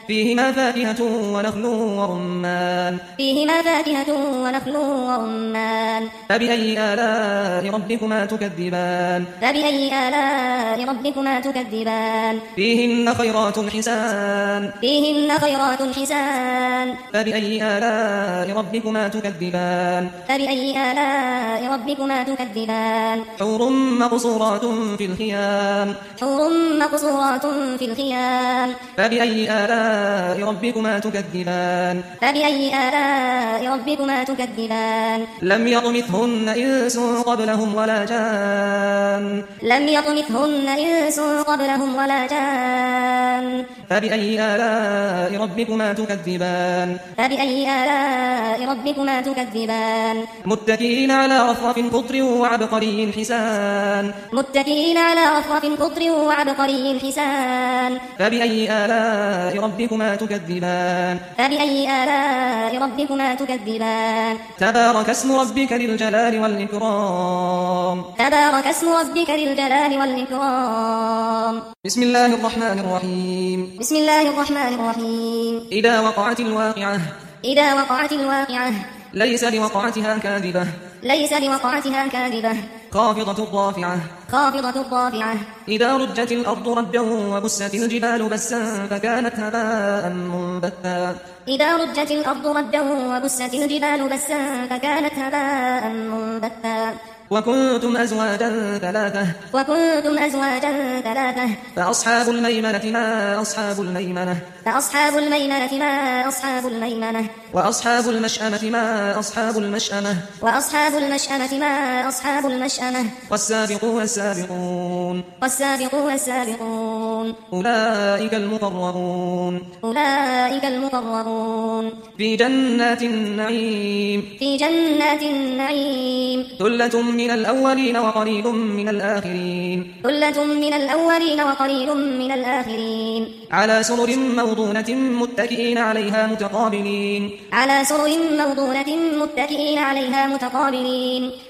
فيهما فاكهة ونخل ورمان فيهما فاكهة ونخل ورمان فبأي آلاء ربكما تكذبان فبأي آلاء ربكما تكذبان فيهن خيرات حسان فيهن خيرات حسان فبأي آلاء ربكما تكذبان فبأي آلاء ربكما تكذبان حور مقصورات في الخيام حور مقصورات في الخيام فبأي آلاء ربكما تكذبان فبأي آلاء ربكما تكذبان لم يطمثهن إنس قبلهم ولا جان لم يطمثهن إنس قبلهم ولا جان فبأي آلاء ربكما تكذبان فبأي آلاء ربكما تكذبان متكئين على رفرف خضر وعبقري حسان متكئين على رفرف خضر وعبقري حسان فبأي آلاء ربكما تكذبان فبأي آلاء ربكما تكذبان تبارك اسم ربك ذي الجلال والإكرام تبارك اسم ربك ذي الجلال والإكرام بسم الله الرحمن الرحيم بسم الله الرحمن الرحيم إذا وقعت الواقعة إذا وقعت الواقعة ليس لوقعتها كاذبة ليس لوقعتها كاذبة خافضة رافعة خافضة رافعة إذا رجت الأرض رجا وبست الجبال بسا فكانت هباء منبثا إذا رجت الأرض رجا وبست الجبال بسا فكانت هباء منبثا وكنتم أزواجا ثلاثة وكنتم أزواجا ثلاثة فأصحاب الميمنة ما أصحاب الميمنة فأصحاب الميمنة ما أصحاب الميمنة وأصحاب المشأمة ما أصحاب المشأمة وأصحاب المشأمة ما أصحاب المشأمة والسابقون السابقون والسابقون السابقون أولئك المقربون أولئك المقربون في جنات النعيم في جنات النعيم ثلة من الأولين وقليل من الآخرين ثلة من الأولين وقليل من الآخرين على سرر موضونة متكئين عليها متقابلين على سرر موضونة متكئين عليها متقابلين